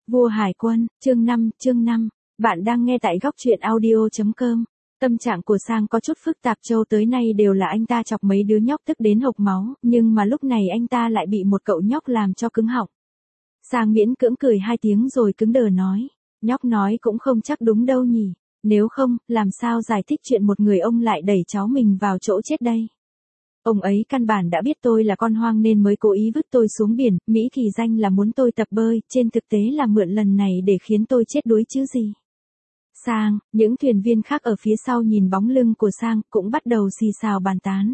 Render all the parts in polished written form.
Vua Hải Quân, chương 5, bạn đang nghe tại góc truyện audio.com. Tâm trạng của Sang có chút phức tạp, châu tới nay đều là anh ta chọc mấy đứa nhóc tức đến hộc máu, nhưng mà lúc này anh ta lại bị một cậu nhóc làm cho cứng họng. Sang miễn cưỡng cười 2 tiếng rồi cứng đờ nói, nhóc nói cũng không chắc đúng đâu nhỉ, nếu không, làm sao giải thích chuyện một người ông lại đẩy cháu mình vào chỗ chết đây. Ông ấy căn bản đã biết tôi là con hoang nên mới cố ý vứt tôi xuống biển, Mỹ kỳ danh là muốn tôi tập bơi, trên thực tế là mượn lần này để khiến tôi chết đuối chứ gì. Sang, những thuyền viên khác ở phía sau nhìn bóng lưng của Sang, cũng bắt đầu xì xào bàn tán.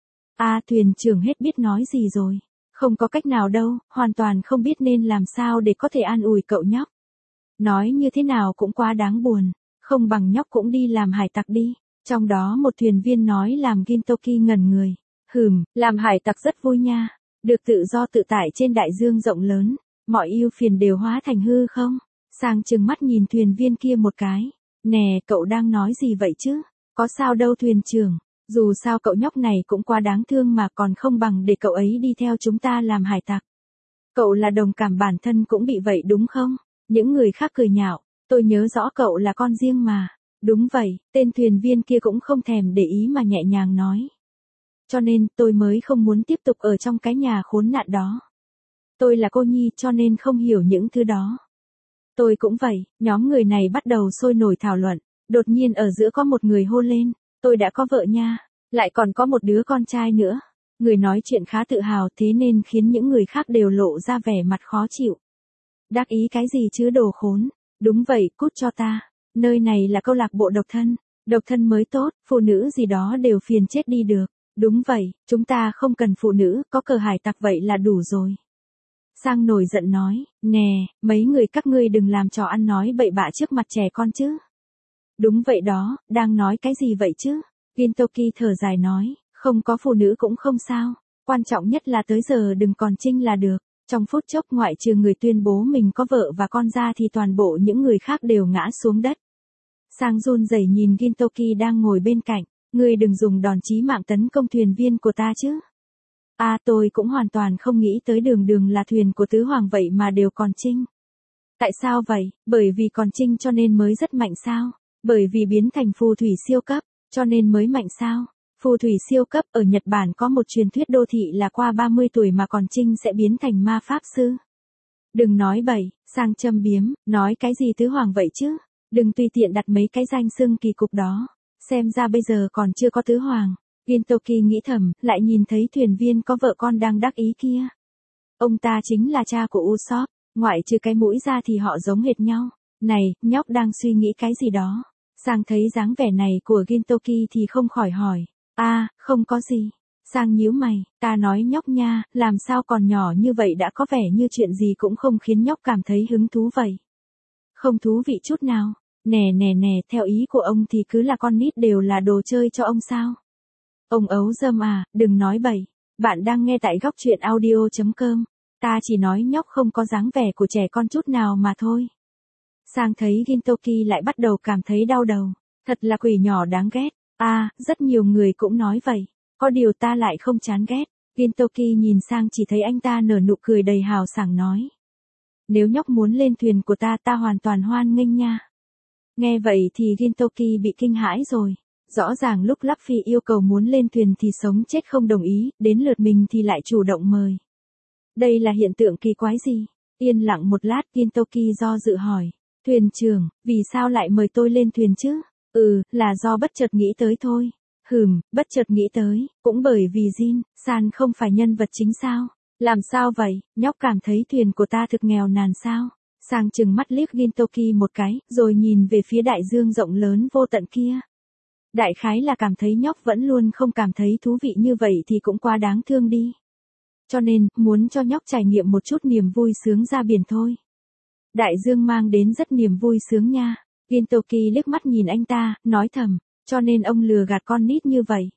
Thuyền trưởng hết biết nói gì rồi. Không có cách nào đâu, hoàn toàn không biết nên làm sao để có thể an ủi cậu nhóc. Nói như thế nào cũng quá đáng buồn, không bằng nhóc cũng đi làm hải tặc đi. Trong đó một thuyền viên nói làm Gintoki ngẩn người. Làm hải tặc rất vui nha, được tự do tự tại trên đại dương rộng lớn, mọi ưu phiền đều hóa thành hư không? Sang trừng mắt nhìn thuyền viên kia một cái, nè cậu đang nói gì vậy chứ, có sao đâu thuyền trưởng, dù sao cậu nhóc này cũng quá đáng thương mà còn không bằng để cậu ấy đi theo chúng ta làm hải tặc. Cậu là đồng cảm bản thân cũng bị vậy đúng không? Những người khác cười nhạo, tôi nhớ rõ cậu là con riêng mà. Đúng vậy, tên thuyền viên kia cũng không thèm để ý mà nhẹ nhàng nói. Cho nên tôi mới không muốn tiếp tục ở trong cái nhà khốn nạn đó. Tôi là cô nhi cho nên không hiểu những thứ đó. Tôi cũng vậy, nhóm người này bắt đầu sôi nổi thảo luận. Đột nhiên ở giữa có một người hô lên, tôi đã có vợ nha, lại còn có một đứa con trai nữa. Người nói chuyện khá tự hào thế nên khiến những người khác đều lộ ra vẻ mặt khó chịu. Đắc ý cái gì chứ đồ khốn, đúng vậy cút cho ta, nơi này là câu lạc bộ độc thân mới tốt, phụ nữ gì đó đều phiền chết đi được. Đúng vậy, chúng ta không cần phụ nữ, có cờ hải tặc vậy là đủ rồi. Sang nổi giận nói, nè, mấy người các ngươi đừng làm trò ăn nói bậy bạ trước mặt trẻ con chứ. Đúng vậy đó, đang nói cái gì vậy chứ? Gintoki thở dài nói, không có phụ nữ cũng không sao, quan trọng nhất là tới giờ đừng còn trinh là được. Trong phút chốc ngoại trừ người tuyên bố mình có vợ và con ra thì toàn bộ những người khác đều ngã xuống đất. Sang run rẩy nhìn Gintoki đang ngồi bên cạnh. Ngươi đừng dùng đòn chí mạng tấn công thuyền viên của ta chứ. Tôi cũng hoàn toàn không nghĩ tới đường là thuyền của tứ hoàng vậy mà đều còn trinh. Tại sao vậy? Bởi vì còn trinh cho nên mới rất mạnh sao? Bởi vì biến thành phù thủy siêu cấp, cho nên mới mạnh sao? Phù thủy siêu cấp ở Nhật Bản có một truyền thuyết đô thị là qua 30 tuổi mà còn trinh sẽ biến thành ma pháp sư. Đừng nói bậy, Sang châm biếm, nói cái gì tứ hoàng vậy chứ? Đừng tùy tiện đặt mấy cái danh xưng kỳ cục đó. Xem ra bây giờ còn chưa có tứ hoàng. Gintoki nghĩ thầm, lại nhìn thấy thuyền viên có vợ con đang đắc ý kia. Ông ta chính là cha của Usopp, ngoại trừ cái mũi ra thì họ giống hệt nhau. Này, nhóc đang suy nghĩ cái gì đó. Sang thấy dáng vẻ này của Gintoki thì không khỏi hỏi. Không có gì. Sang nhíu mày, ta nói nhóc nha, làm sao còn nhỏ như vậy đã có vẻ như chuyện gì cũng không khiến nhóc cảm thấy hứng thú vậy. Không thú vị chút nào. Nè, theo ý của ông thì cứ là con nít đều là đồ chơi cho ông sao? Ông ấu dâm đừng nói bậy. Bạn đang nghe tại góc truyện audio.com. Ta chỉ nói nhóc không có dáng vẻ của trẻ con chút nào mà thôi. Sang thấy Gintoki lại bắt đầu cảm thấy đau đầu. Thật là quỷ nhỏ đáng ghét. Rất nhiều người cũng nói vậy. Có điều ta lại không chán ghét. Gintoki nhìn sang chỉ thấy anh ta nở nụ cười đầy hào sảng nói. Nếu nhóc muốn lên thuyền của ta hoàn toàn hoan nghênh nha. Nghe vậy thì Gintoki bị kinh hãi rồi. Rõ ràng lúc Luffy yêu cầu muốn lên thuyền thì sống chết không đồng ý, đến lượt mình thì lại chủ động mời. Đây là hiện tượng kỳ quái gì? Yên lặng một lát Gintoki do dự hỏi. Thuyền trưởng, vì sao lại mời tôi lên thuyền chứ? Là do bất chợt nghĩ tới thôi. Bất chợt nghĩ tới, cũng bởi vì San không phải nhân vật chính sao? Làm sao vậy, nhóc cảm thấy thuyền của ta thực nghèo nàn sao? Sang chừng mắt liếc Gintoki một cái, rồi nhìn về phía đại dương rộng lớn vô tận kia. Đại khái là cảm thấy nhóc vẫn luôn không cảm thấy thú vị như vậy thì cũng quá đáng thương đi. Cho nên, muốn cho nhóc trải nghiệm một chút niềm vui sướng ra biển thôi. Đại dương mang đến rất niềm vui sướng nha. Gintoki liếc mắt nhìn anh ta, nói thầm, cho nên ông lừa gạt con nít như vậy.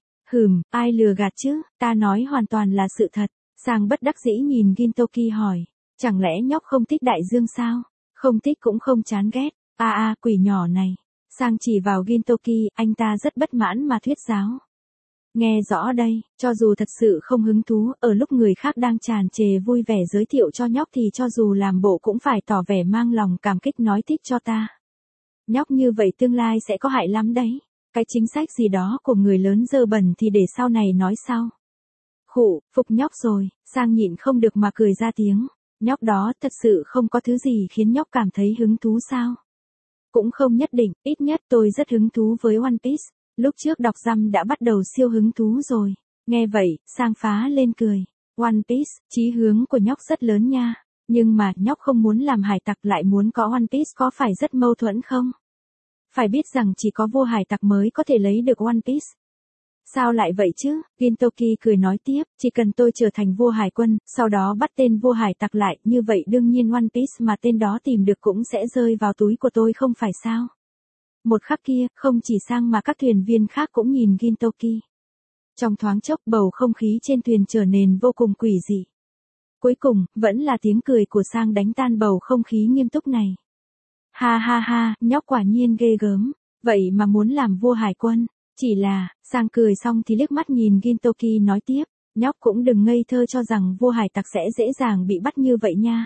Ai lừa gạt chứ, ta nói hoàn toàn là sự thật. Sang bất đắc dĩ nhìn Gintoki hỏi. Chẳng lẽ nhóc không thích đại dương sao? Không thích cũng không chán ghét. Quỷ nhỏ này. Sang chỉ vào Gintoki, anh ta rất bất mãn mà thuyết giáo. Nghe rõ đây, cho dù thật sự không hứng thú, ở lúc người khác đang tràn trề vui vẻ giới thiệu cho nhóc thì cho dù làm bộ cũng phải tỏ vẻ mang lòng cảm kích nói thích cho ta. Nhóc như vậy tương lai sẽ có hại lắm đấy. Cái chính sách gì đó của người lớn dơ bẩn thì để sau này nói sau. Khụ, phục nhóc rồi, Sang nhịn không được mà cười ra tiếng. Nhóc đó thật sự không có thứ gì khiến nhóc cảm thấy hứng thú sao? Cũng không nhất định, ít nhất tôi rất hứng thú với One Piece. Lúc trước đọc răm đã bắt đầu siêu hứng thú rồi. Nghe vậy, Sang phá lên cười. One Piece, chí hướng của nhóc rất lớn nha. Nhưng mà nhóc không muốn làm hải tặc lại muốn có One Piece có phải rất mâu thuẫn không? Phải biết rằng chỉ có vua hải tặc mới có thể lấy được One Piece. Sao lại vậy chứ? Gintoki cười nói tiếp, chỉ cần tôi trở thành vua hải quân, sau đó bắt tên vua hải tặc lại, như vậy đương nhiên One Piece mà tên đó tìm được cũng sẽ rơi vào túi của tôi không phải sao? Một khắc kia, không chỉ Sang mà các thuyền viên khác cũng nhìn Gintoki. Trong thoáng chốc bầu không khí trên thuyền trở nên vô cùng quỷ dị. Cuối cùng, vẫn là tiếng cười của Sang đánh tan bầu không khí nghiêm túc này. Ha ha ha, nhóc quả nhiên ghê gớm, vậy mà muốn làm vua hải quân. Chỉ là, Sang cười xong thì liếc mắt nhìn Gintoki nói tiếp, nhóc cũng đừng ngây thơ cho rằng vua hải tặc sẽ dễ dàng bị bắt như vậy nha.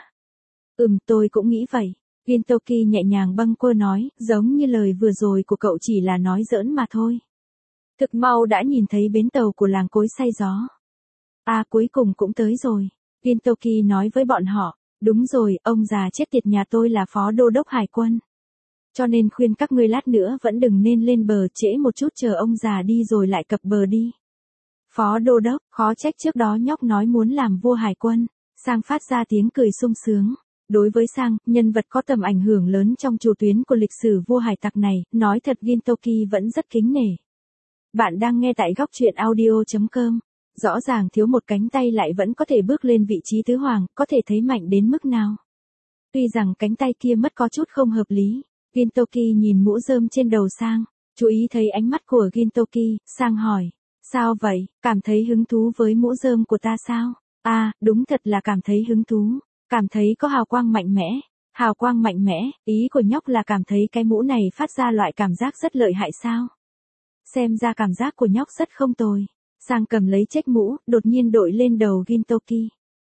Tôi cũng nghĩ vậy. Gintoki nhẹ nhàng bâng quơ nói, giống như lời vừa rồi của cậu chỉ là nói giỡn mà thôi. Thực mau đã nhìn thấy bến tàu của làng cối xay gió. À cuối cùng cũng tới rồi. Gintoki nói với bọn họ, đúng rồi, ông già chết tiệt nhà tôi là phó đô đốc hải quân. Cho nên khuyên các ngươi lát nữa vẫn đừng nên lên bờ trễ một chút chờ ông già đi rồi lại cập bờ đi. Phó đô đốc, khó trách trước đó nhóc nói muốn làm vua hải quân. Sang phát ra tiếng cười sung sướng. Đối với Sang, nhân vật có tầm ảnh hưởng lớn trong chủ tuyến của lịch sử vua hải tặc này, nói thật Gintoki vẫn rất kính nể. Bạn đang nghe tại góc truyện audio.com. Rõ ràng thiếu một cánh tay lại vẫn có thể bước lên vị trí tứ hoàng, có thể thấy mạnh đến mức nào. Tuy rằng cánh tay kia mất có chút không hợp lý. Gintoki nhìn mũ rơm trên đầu Sang, chú ý thấy ánh mắt của Gintoki, Sang hỏi, sao vậy, cảm thấy hứng thú với mũ rơm của ta sao? À, đúng thật là cảm thấy hứng thú, cảm thấy có hào quang mạnh mẽ. Hào quang mạnh mẽ, ý của nhóc là cảm thấy cái mũ này phát ra loại cảm giác rất lợi hại sao? Xem ra cảm giác của nhóc rất không tồi. Sang cầm lấy chiếc mũ, đột nhiên đội lên đầu Gintoki.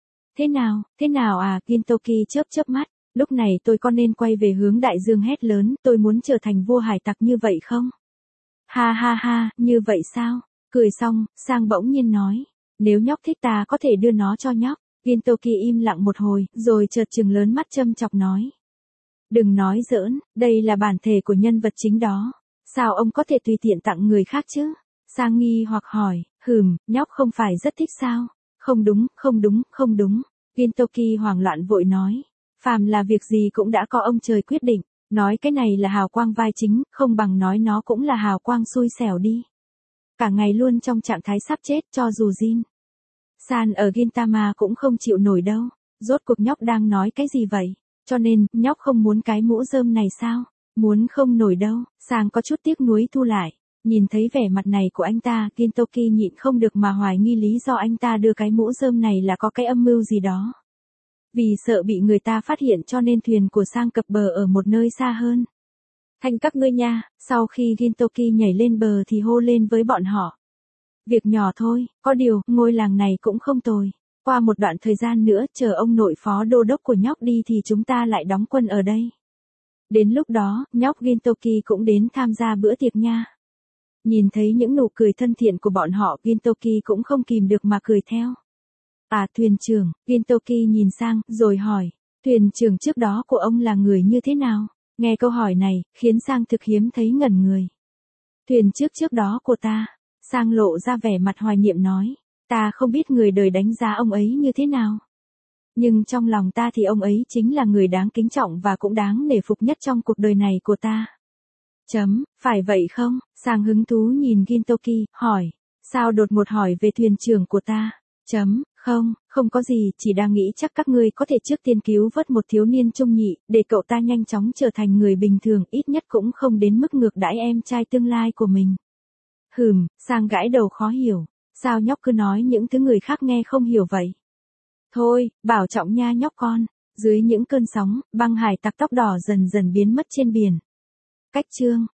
Thế nào à, Gintoki chớp chớp mắt. Lúc này tôi có nên quay về hướng đại dương hét lớn, tôi muốn trở thành vua hải tặc như vậy không? Ha ha ha, như vậy sao? Cười xong, Sang bỗng nhiên nói, nếu nhóc thích ta có thể đưa nó cho nhóc. Gintoki im lặng một hồi, rồi chợt trừng lớn mắt châm chọc nói. Đừng nói giỡn, đây là bản thể của nhân vật chính đó. Sao ông có thể tùy tiện tặng người khác chứ? Sang nghi hoặc hỏi, nhóc không phải rất thích sao? Không đúng. Gintoki hoảng loạn vội nói. Phàm là việc gì cũng đã có ông trời quyết định, nói cái này là hào quang vai chính, không bằng nói nó cũng là hào quang xui xẻo đi. Cả ngày luôn trong trạng thái sắp chết cho dù Jin San ở Gintama cũng không chịu nổi đâu, rốt cuộc nhóc đang nói cái gì vậy, cho nên, nhóc không muốn cái mũ rơm này sao, muốn không nổi đâu, Sang có chút tiếc nuối thu lại, nhìn thấy vẻ mặt này của anh ta, Gintoki nhịn không được mà hoài nghi lý do anh ta đưa cái mũ rơm này là có cái âm mưu gì đó. Vì sợ bị người ta phát hiện cho nên thuyền của Sang cập bờ ở một nơi xa hơn. Thành các ngươi nha, sau khi Gintoki nhảy lên bờ thì hô lên với bọn họ. Việc nhỏ thôi, có điều, ngôi làng này cũng không tồi. Qua một đoạn thời gian nữa, chờ ông nội phó đô đốc của nhóc đi thì chúng ta lại đóng quân ở đây. Đến lúc đó, nhóc Gintoki cũng đến tham gia bữa tiệc nha. Nhìn thấy những nụ cười thân thiện của bọn họ, Gintoki cũng không kìm được mà cười theo. À thuyền trưởng, Gintoki nhìn Sang, rồi hỏi, thuyền trưởng trước đó của ông là người như thế nào? Nghe câu hỏi này, khiến Sang thực hiếm thấy ngẩn người. Thuyền trước đó của ta, Sang lộ ra vẻ mặt hoài niệm nói, ta không biết người đời đánh giá ông ấy như thế nào. Nhưng trong lòng ta thì ông ấy chính là người đáng kính trọng và cũng đáng nể phục nhất trong cuộc đời này của ta. Phải vậy không? Sang hứng thú nhìn Gintoki, hỏi, sao đột ngột hỏi về thuyền trưởng của ta? Không có gì, chỉ đang nghĩ chắc các ngươi có thể trước tiên cứu vớt một thiếu niên trung nhị, để cậu ta nhanh chóng trở thành người bình thường, ít nhất cũng không đến mức ngược đãi em trai tương lai của mình. Sang gãi đầu khó hiểu, sao nhóc cứ nói những thứ người khác nghe không hiểu vậy? Thôi, bảo trọng nha nhóc con, dưới những cơn sóng, băng hải tặc tóc đỏ dần dần biến mất trên biển. Cách chương